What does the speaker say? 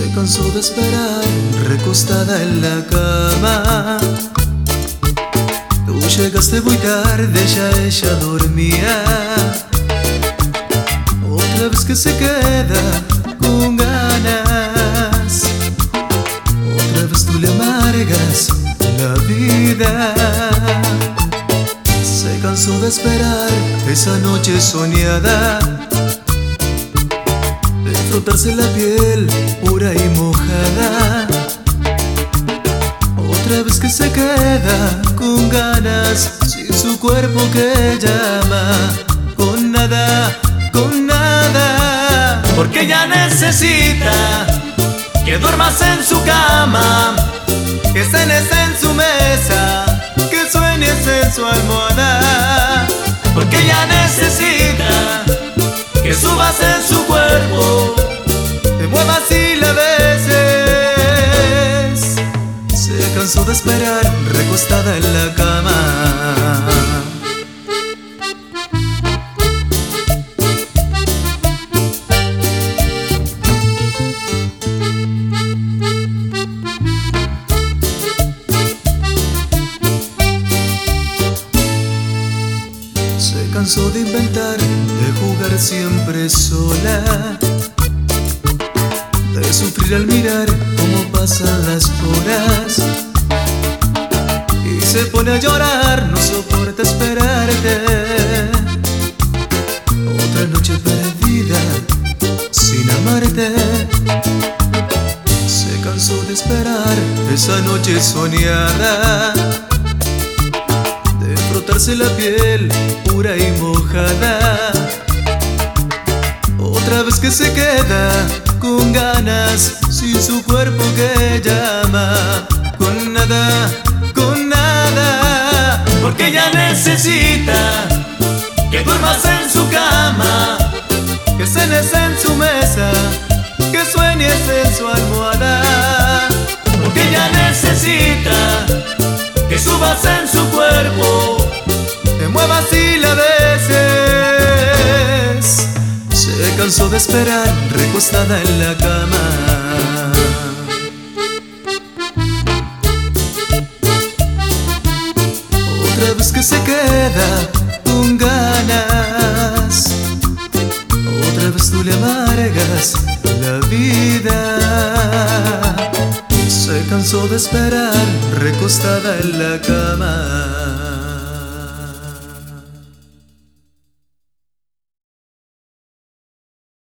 Se cansó de esperar, recostada en la cama. Tú llegaste muy tarde, ya ella dormía. Otra vez que se queda con ganas, otra vez tú le amargas la vida. Se cansó de esperar esa noche soñada, de frotarse la piel pura y mojada. Otra vez que se queda con ganas, sin su cuerpo que llama, con nada, con nada. Porque ella necesita que duermas en su cama, Que cenes en su mesa, que sueñes en su almohada. porque ella necesita que subas en su cuerpo, Te muevas y la beses. Se cansó de esperar, recostada en la cama. Se cansó de inventar, de jugar siempre sola, de sufrir al mirar cómo pasan las horas. Y se pone a llorar, no soporta esperarte. Otra noche perdida, sin amarte. Se cansó de esperar esa noche soñada, de frotarse la piel pura y mojada. Otra vez que se queda con ganas, sin su cuerpo que llama, con nada, con nada. porque ella necesita que duermas en su cama, Que cenes en su mesa, que sueñes en su almohada. porque ella necesita que subas en su cuerpo, Te muevas y la beses. Se cansó de esperar, recostada en la cama. Otra vez que se queda con ganas, otra vez tú le amargas la vida. Se cansó de esperar, recostada en la cama.